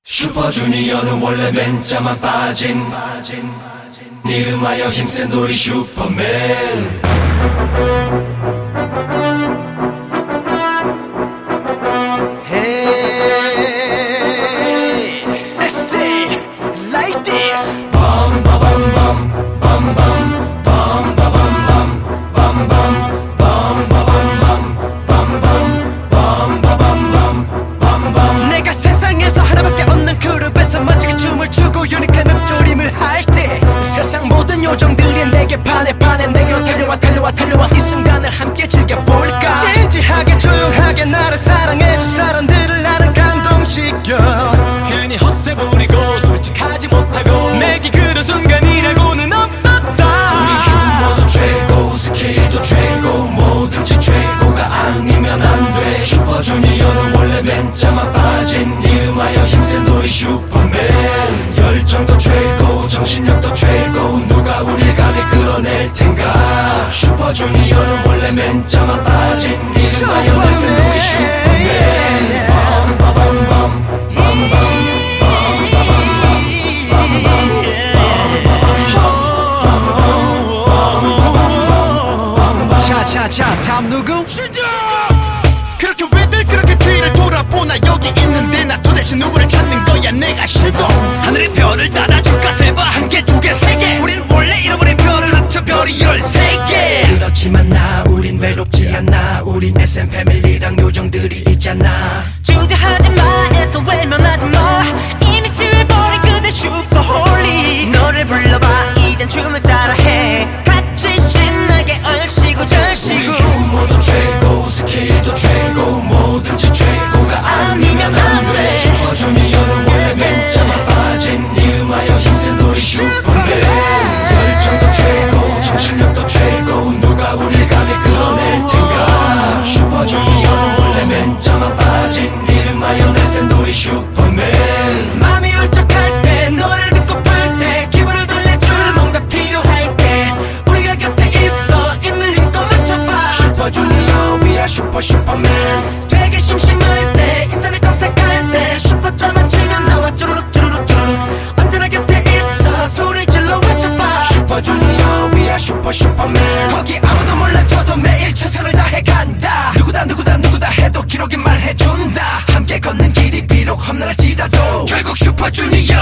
슈퍼주니어는 원래 맨자만 빠진 이름하여 힘센 놀이 슈퍼맨. Hey, let's stay like this. Bum ba bum bum bum bum bum ba bum bum bum bum bum ba bum bum bum bum bum ba bum bum bum bum. 내가 세상에서 하나밖에 없는 그룹에서 멋지게 춤을 추고 유니크한 읊조림을 할 때 세상 모든 요정들이 내게 반해 내게로 달려와 이 순간을 함께 즐겨볼까. 진지하게 조용하게 나를 사랑해준 사람들을 나는 감동시켜. 괜히 헛세 부리고 솔직하지 못하고 내게 그런 순간이라고는 없었다. 우리 유머도 최고 스케일도 최고 뭐든지 최고가 아니면 안 돼. 슈퍼주니어는 원래 맨자만 빠진 이름하여 힘센 놀이 슈퍼맨. 열정도 최고 정신력도 최고 누가 우릴 감히 끌어낼 텐가. 슈퍼주니어는 원래 맨자만 빠진 이름하여 힘센 놀이 슈퍼맨. 밤바밤밤 밤밤 차차차 다음 누구? 그렇게 왜들 그렇게 뒤를 돌아보나. 여기 있는데 나 도대체 누구를 찾는 거야. 내가 신도 하늘의 별을 따라줄까. 세봐 한 개 두 개 세 개. 우린 원래 잃어버린 별을 합쳐 별이 13개. 그렇지만 우린 외롭지 않아. 우린 SM 패밀리랑 요정들이 있잖아. 주저하지 마 애써 외면하지 마. 이미 취해버린 그대 슈퍼홀리. 너를 불러봐 이젠 춤을 따라해. 같이 신나게 얼씨구 절씨구. 우리 유머도 최고 스케일도 최고 뭐든지 최고가 아니면 안 돼. 슈퍼주니어는 원래 맨자만 빠진 이름하여 힘센 놀이 슈퍼맨. 열정도 최고 정신력도 최고 누가 우릴 감히 끌어낼 텐가. 슈퍼주니어는 원래 맨자만 빠진 이름하여 내센 놀이 슈퍼맨. 맘이 울적할 때 노래를 듣고플 때 기분을 달래줄 뭔가 필요할 때 우리가 곁에 있어 있는 힘껏 외쳐봐. 슈퍼주니어 we are 슈퍼맨. 되게 심심할 때 인터넷 검색할 때 슈퍼점만 치면 나와 쭈루룩 언제나 곁에 있어 소리 질러 외쳐봐. 슈퍼주니어 we are 슈퍼맨. 거기 아무도 몰라줘도 매일 최선을 다해간다. 누구다 해도 기록이 말해준다. 함께 걷는 길이 비록 험난할지라도 결국 슈퍼주니어